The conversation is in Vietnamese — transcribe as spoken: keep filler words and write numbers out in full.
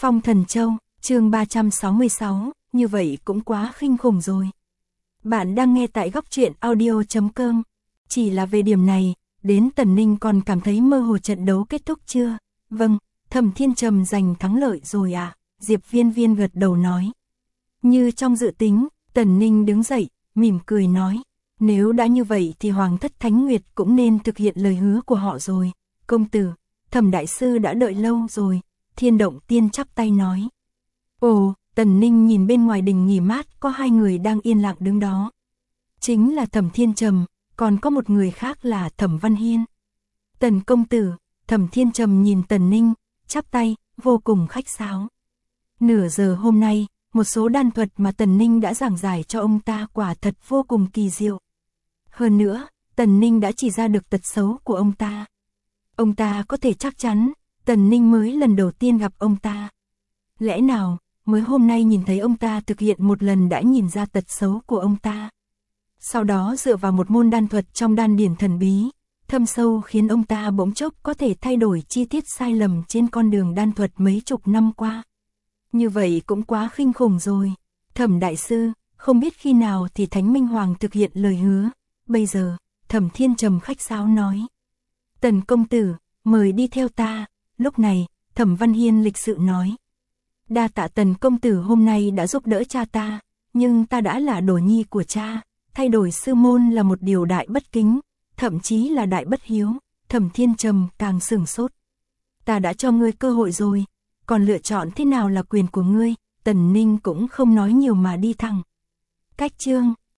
Phong Thần Châu, chương ba trăm sáu mươi sáu, như vậy cũng quá khinh khủng rồi. Bạn đang nghe tại góc truyện audio chấm com. Chỉ là về điểm này, đến Tần Ninh còn cảm thấy mơ hồ trận đấu kết thúc chưa? Vâng, Thẩm Thiên Trầm giành thắng lợi rồi à? Diệp Viên Viên gật đầu nói. Như trong dự tính, Tần Ninh đứng dậy, mỉm cười nói. Nếu đã như vậy thì Hoàng thất Thánh Nguyệt cũng nên thực hiện lời hứa của họ rồi. Công tử, Thẩm đại sư đã đợi lâu rồi. Thiên Động Tiên chắp tay nói. Ồ, Tần Ninh nhìn bên ngoài đình nghỉ mát có hai người đang yên lặng đứng đó. Chính là Thẩm Thiên Trầm, còn có một người khác là Thẩm Văn Hiên. Tần công tử, Thẩm Thiên Trầm nhìn Tần Ninh, chắp tay, vô cùng khách sáo. Nửa giờ hôm nay, một số đan thuật mà Tần Ninh đã giảng giải cho ông ta quả thật vô cùng kỳ diệu. Hơn nữa, Tần Ninh đã chỉ ra được tật xấu của ông ta. Ông ta có thể chắc chắn, Tần Ninh mới lần đầu tiên gặp ông ta. Lẽ nào, mới hôm nay nhìn thấy ông ta thực hiện một lần đã nhìn ra tật xấu của ông ta. Sau đó dựa vào một môn đan thuật trong đan điển thần bí, thâm sâu khiến ông ta bỗng chốc có thể thay đổi chi tiết sai lầm trên con đường đan thuật mấy chục năm qua. Như vậy cũng quá khinh khủng rồi. Thẩm đại sư, không biết khi nào thì Thánh Minh Hoàng thực hiện lời hứa. Bây giờ, Thẩm Thiên Trầm khách sáo nói. Tần công tử, mời đi theo ta. Lúc này, Thẩm Văn Hiên lịch sự nói. Đa tạ Tần công tử hôm nay đã giúp đỡ cha ta, nhưng ta đã là đồ nhi của cha, thay đổi sư môn là một điều đại bất kính, thậm chí là đại bất hiếu. Thẩm Thiên Trầm càng sửng sốt. Ta đã cho ngươi cơ hội rồi, còn lựa chọn thế nào là quyền của ngươi. Tần Ninh cũng không nói nhiều mà đi thẳng. Cách chương